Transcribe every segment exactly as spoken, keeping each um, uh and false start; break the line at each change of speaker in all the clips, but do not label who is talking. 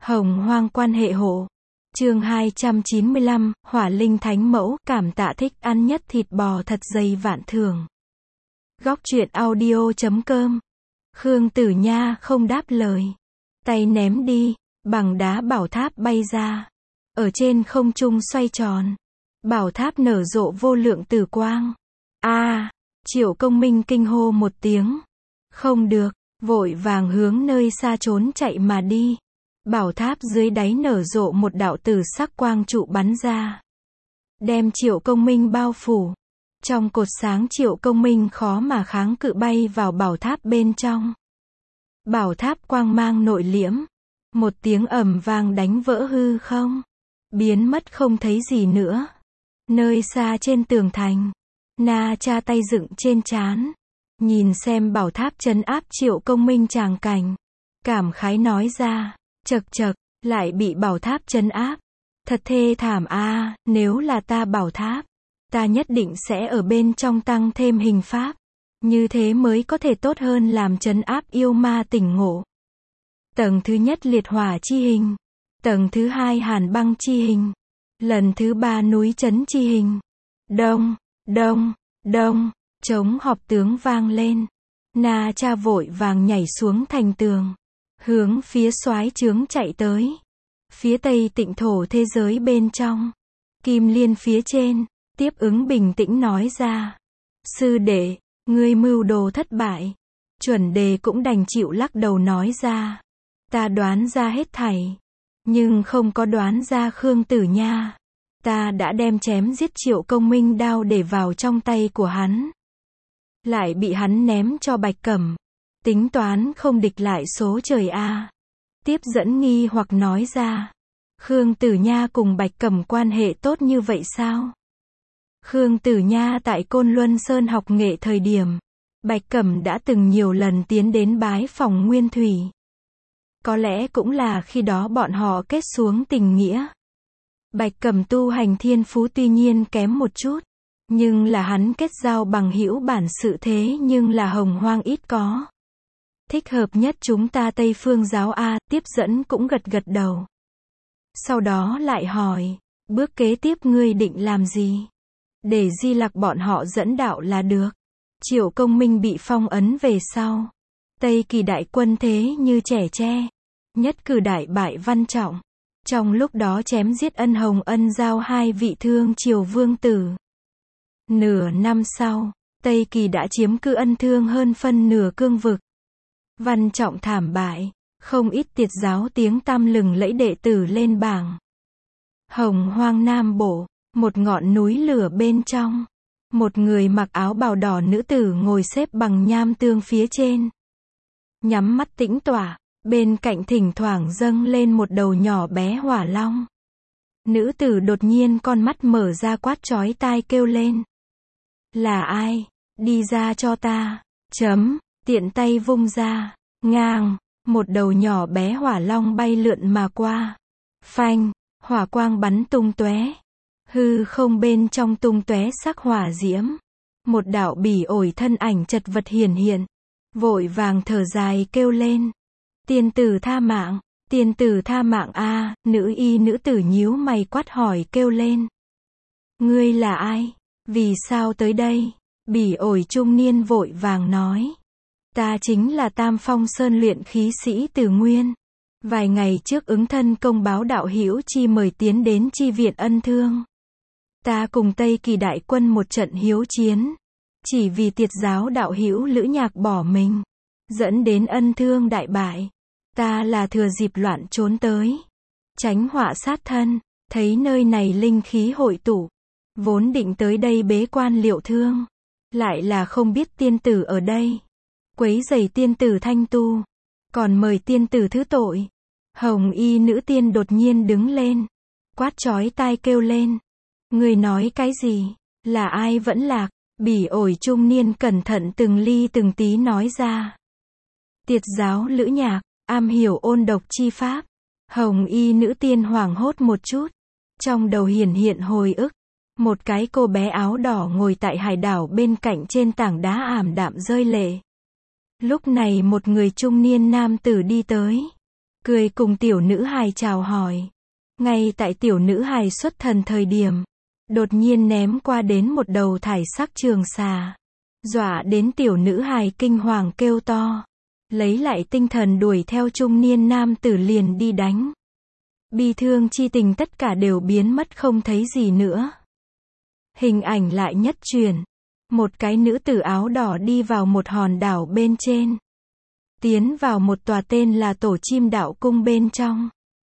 Hồng Hoang quan hệ hộ. Chương hai trăm chín mươi lăm, Hỏa Linh Thánh Mẫu, cảm tạ thích ăn nhất thịt bò thật dày vạn thưởng. Góc truyện audio chấm com. Khương Tử Nha không đáp lời. Tay ném đi, bằng đá bảo tháp bay ra. Ở trên không trung xoay tròn. Bảo tháp nở rộ vô lượng tử quang. A, à, Triệu Công Minh kinh hô một tiếng. Không được, vội vàng hướng nơi xa trốn chạy mà đi. Bảo tháp dưới đáy nở rộ một đạo tử sắc quang trụ bắn ra. Đem Triệu Công Minh bao phủ. Trong cột sáng Triệu Công Minh khó mà kháng cự bay vào bảo tháp bên trong. Bảo tháp quang mang nội liễm. Một tiếng ầm vang đánh vỡ hư không. Biến mất không thấy gì nữa. Nơi xa trên tường thành. Na Cha tay dựng trên trán. Nhìn xem bảo tháp trấn áp Triệu Công Minh tràng cảnh. Cảm khái nói ra. Chậc chậc, lại bị bảo tháp trấn áp. Thật thê thảm a, à, nếu là ta bảo tháp. Ta nhất định sẽ ở bên trong tăng thêm hình pháp. Như thế mới có thể tốt hơn làm trấn áp yêu ma tỉnh ngộ. Tầng thứ nhất liệt hỏa chi hình. Tầng thứ hai hàn băng chi hình. Lần thứ ba núi chấn chi hình. Đông, đông, đông, trống họp tướng vang lên. Na Cha vội vàng nhảy xuống thành tường. Hướng phía soái trướng chạy tới. Phía tây tịnh thổ thế giới bên trong. Kim Liên phía trên, tiếp ứng bình tĩnh nói ra. Sư đệ, ngươi mưu đồ thất bại. Chuẩn đề cũng đành chịu lắc đầu nói ra. Ta đoán ra hết thảy. Nhưng không có đoán ra Khương Tử Nha. Ta đã đem chém giết Triệu Công Minh đao để vào trong tay của hắn. Lại bị hắn ném cho Bạch Cẩm. Tính toán không địch lại số trời a. À. Tiếp dẫn nghi hoặc nói ra. Khương Tử Nha cùng Bạch Cẩm quan hệ tốt như vậy sao? Khương Tử Nha tại Côn Luân Sơn học nghệ thời điểm. Bạch Cẩm đã từng nhiều lần tiến đến bái phòng Nguyên Thủy. Có lẽ cũng là khi đó bọn họ kết xuống tình nghĩa. Bạch Cẩm tu hành thiên phú tuy nhiên kém một chút. Nhưng là hắn kết giao bằng hữu bản sự thế nhưng là Hồng Hoang ít có. Thích hợp nhất chúng ta Tây Phương giáo A, tiếp dẫn cũng gật gật đầu. Sau đó lại hỏi, bước kế tiếp ngươi định làm gì? Để Di Lặc bọn họ dẫn đạo là được. Triệu Công Minh bị phong ấn về sau. Tây Kỳ đại quân thế như trẻ tre. Nhất cử đại bại Văn Trọng. Trong lúc đó chém giết Ân Hồng Ân Giao hai vị Thương Triều vương tử. Nửa năm sau, Tây Kỳ đã chiếm cứ Ân Thương hơn phân nửa cương vực. Văn Trọng thảm bại, không ít tiệt giáo tiếng tăm lừng lẫy đệ tử lên bảng. Hồng Hoang Nam Bộ, một ngọn núi lửa bên trong. Một người mặc áo bào đỏ nữ tử ngồi xếp bằng nham tương phía trên. Nhắm mắt tĩnh tọa, bên cạnh thỉnh thoảng dâng lên một đầu nhỏ bé hỏa long. Nữ tử đột nhiên con mắt mở ra quát chói tai kêu lên. Là ai? Đi ra cho ta. Chấm. Tiện tay vung ra, ngang, một đầu nhỏ bé hỏa long bay lượn mà qua. Phanh, hỏa quang bắn tung tóe. Hư không bên trong tung tóe sắc hỏa diễm. Một đạo bỉ ổi thân ảnh chật vật hiển hiện. Vội vàng thở dài kêu lên. Tiên tử tha mạng, tiên tử tha mạng a, à, nữ y nữ tử nhíu mày quát hỏi kêu lên. Ngươi là ai? Vì sao tới đây? Bỉ ổi trung niên vội vàng nói. Ta chính là Tam Phong Sơn luyện khí sĩ Từ Nguyên. Vài ngày trước ứng thân công báo đạo hữu chi mời tiến đến chi viện Ân Thương. Ta cùng Tây Kỳ đại quân một trận hiếu chiến. Chỉ vì tiệt giáo đạo hữu Lữ Nhạc bỏ mình. Dẫn đến Ân Thương đại bại. Ta là thừa dịp loạn trốn tới. Tránh họa sát thân. Thấy nơi này linh khí hội tụ. Vốn định tới đây bế quan liệu thương. Lại là không biết tiên tử ở đây. Quấy rầy tiên tử thanh tu. Còn mời tiên tử thứ tội. Hồng y nữ tiên đột nhiên đứng lên. Quát chói tai kêu lên. Người nói cái gì? Là ai vẫn lạc? Bỉ ổi trung niên cẩn thận từng ly từng tí nói ra. Tiệt giáo Lữ Nhạc, am hiểu ôn độc chi pháp. Hồng y nữ tiên hoảng hốt một chút. Trong đầu hiển hiện hồi ức. Một cái cô bé áo đỏ ngồi tại hải đảo bên cạnh trên tảng đá ảm đạm rơi lệ. Lúc này một người trung niên nam tử đi tới. cười cùng tiểu nữ hài chào hỏi. Ngay tại tiểu nữ hài xuất thần thời điểm, đột nhiên ném qua đến một đầu thải sắc trường xà. Dọa đến tiểu nữ hài kinh hoàng kêu to. Lấy lại tinh thần đuổi theo trung niên nam tử liền đi đánh. Bi thương chi tình tất cả đều biến mất không thấy gì nữa. Hình ảnh lại nhất chuyển. Một cái nữ tử áo đỏ đi vào một hòn đảo bên trên. Tiến vào một tòa tên là Tổ Chim Đạo Cung bên trong.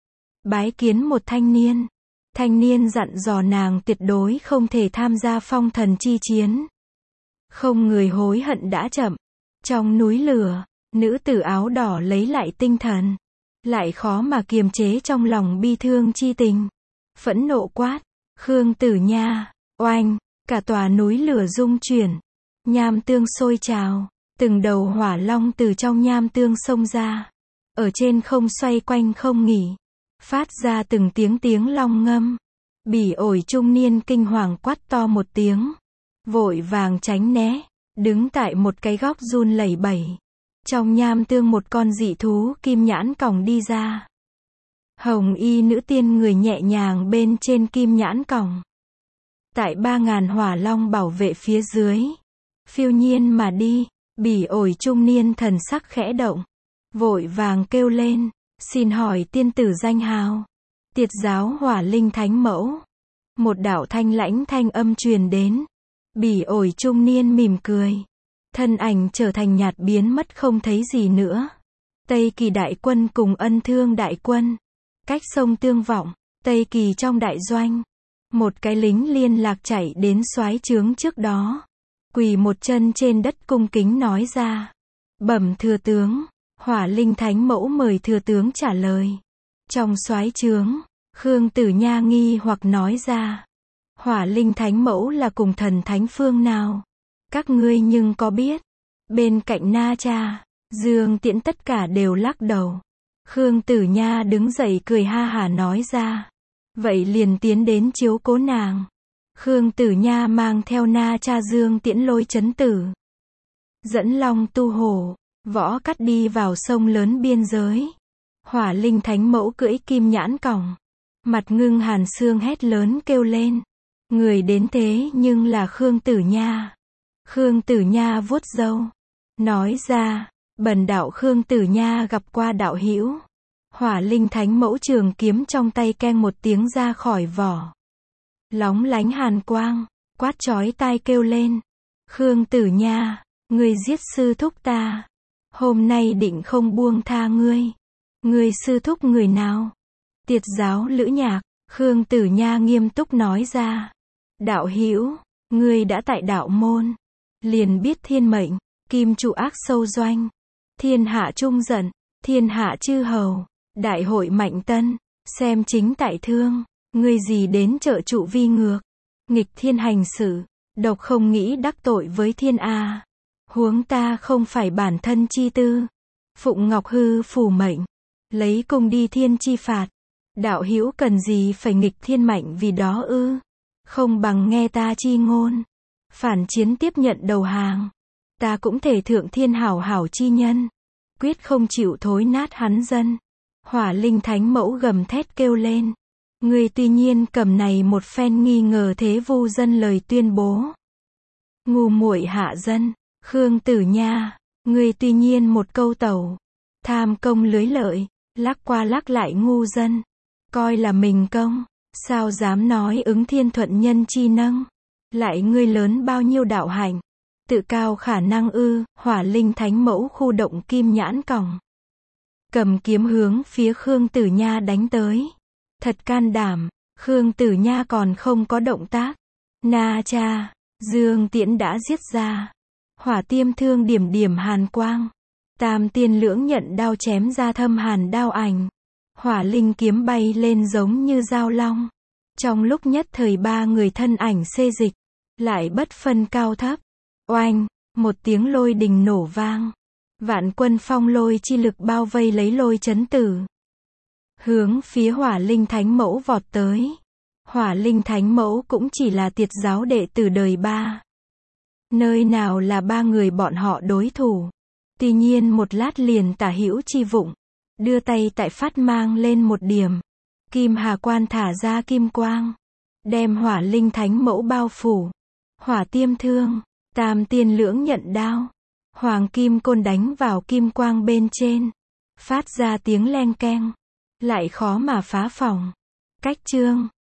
Bái kiến một thanh niên. Thanh niên dặn dò nàng tuyệt đối không thể tham gia phong thần chi chiến. Không người hối hận đã chậm. Trong núi lửa, nữ tử áo đỏ lấy lại tinh thần. Lại khó mà kiềm chế trong lòng bi thương chi tình. Phẫn nộ quát. Khương Tử Nha, oanh, cả tòa núi lửa rung chuyển. Nham tương sôi trào. Từng đầu hỏa long từ trong nham tương xông ra. Ở trên không xoay quanh không nghỉ. Phát ra từng tiếng tiếng long ngâm. Bỉ ổi trung niên kinh hoàng quát to một tiếng. Vội vàng tránh né. Đứng tại một cái góc run lẩy bẩy. Trong nham tương một con dị thú kim nhãn còng đi ra. Hồng y nữ tiên người nhẹ nhàng bên trên kim nhãn còng. Tại ba ngàn hỏa long bảo vệ phía dưới. Phiêu nhiên mà đi. Bỉ ổi trung niên thần sắc khẽ động. Vội vàng kêu lên. Xin hỏi tiên tử danh hào. Tiệt giáo Hỏa Linh Thánh Mẫu. Một đạo thanh lãnh thanh âm truyền đến. Bỉ ổi trung niên mỉm cười. Thân ảnh trở thành nhạt biến mất không thấy gì nữa. Tây Kỳ đại quân cùng Ân Thương đại quân. Cách sông Tương Vọng. Tây Kỳ trong đại doanh. Một cái lính liên lạc chạy đến soái trướng trước đó. Quỳ một chân trên đất cung kính nói ra. Bẩm thừa tướng. Hỏa Linh Thánh Mẫu mời thừa tướng trả lời. Trong soái trướng, Khương Tử Nha nghi hoặc nói ra. Hỏa Linh Thánh Mẫu là cùng thần thánh phương nào? Các ngươi nhưng có biết? Bên cạnh Na Cha, Dương Tiễn tất cả đều lắc đầu. Khương Tử Nha đứng dậy cười ha hả nói ra. Vậy liền tiến đến chiếu cố nàng. Khương Tử Nha mang theo Na Cha Dương Tiễn lôi chấn tử. Dẫn Long Tu Hổ, Võ Cắt đi vào sông lớn biên giới. Hỏa Linh Thánh Mẫu cưỡi kim nhãn còng. Mặt ngưng hàn xương hét lớn kêu lên. Người đến thế nhưng là Khương Tử Nha. Khương Tử Nha vuốt râu. Nói ra, bần đạo Khương Tử Nha gặp qua đạo hữu. Hỏa Linh Thánh Mẫu trường kiếm trong tay keng một tiếng ra khỏi vỏ. Lóng lánh hàn quang, quát chói tai kêu lên. Khương Tử Nha, ngươi giết sư thúc ta. Hôm nay định không buông tha ngươi. Ngươi sư thúc người nào? Tiệt giáo Lữ Nhạc. Khương Tử Nha nghiêm túc nói ra. Đạo hữu, ngươi đã tại đạo môn. Liền biết thiên mệnh, kim trụ ác sâu doanh. Thiên hạ trung giận, thiên hạ chư hầu. Đại hội mạnh tân, xem chính tại thương. Ngươi gì đến trợ trụ vi ngược. Nghịch thiên hành xử, độc không nghĩ đắc tội với thiên A. Huống ta không phải bản thân chi tư. Phụng Ngọc Hư phủ mệnh. Lấy cung đi thiên chi phạt. Đạo hữu cần gì phải nghịch thiên mạnh vì đó ư? Không bằng nghe ta chi ngôn. Phản chiến tiếp nhận đầu hàng. Ta cũng thể thượng thiên hảo hảo chi nhân. Quyết không chịu thối nát hắn dân. Hỏa Linh Thánh Mẫu gầm thét kêu lên. Ngươi tuy nhiên cầm này một phen nghi ngờ thế vu dân lời tuyên bố. Ngu muội hạ dân. Khương Tử Nha, ngươi tuy nhiên một câu tẩu. Tham công lưới lợi, lắc qua lắc lại ngu dân. Coi là mình công, sao dám nói ứng thiên thuận nhân chi nâng. Lại ngươi lớn bao nhiêu đạo hạnh. Tự cao khả năng ư. Hỏa Linh Thánh Mẫu khu động kim nhãn còng. Cầm kiếm hướng phía Khương Tử Nha đánh tới. Thật can đảm, Khương Tử Nha còn không có động tác. Na Cha, Dương Tiễn đã giết ra. Hỏa tiêm thương điểm điểm hàn quang. Tam tiên lưỡng nhận đao chém ra thâm hàn đao ảnh. Hỏa linh kiếm bay lên giống như dao long. Trong lúc nhất thời ba người thân ảnh xê dịch. Lại bất phân cao thấp. Oanh, một tiếng lôi đình nổ vang. Vạn quân phong lôi chi lực bao vây lấy lôi chấn tử. Hướng phía Hỏa Linh Thánh Mẫu vọt tới. Hỏa Linh Thánh Mẫu cũng chỉ là tiệt giáo đệ tử đời ba. Nơi nào là ba người bọn họ đối thủ. Tuy nhiên một lát liền tả hữu chi vụng. Đưa tay tại phát mang lên một điểm. Kim Hà Quan thả ra kim quang. Đem hỏa linh thánh mẫu bao phủ. Hỏa tiêm thương. Tam tiên lưỡng nhận đao. Hoàng kim côn đánh vào kim quang bên trên. Phát ra tiếng leng keng. Lại khó mà phá phỏng. Cách chương.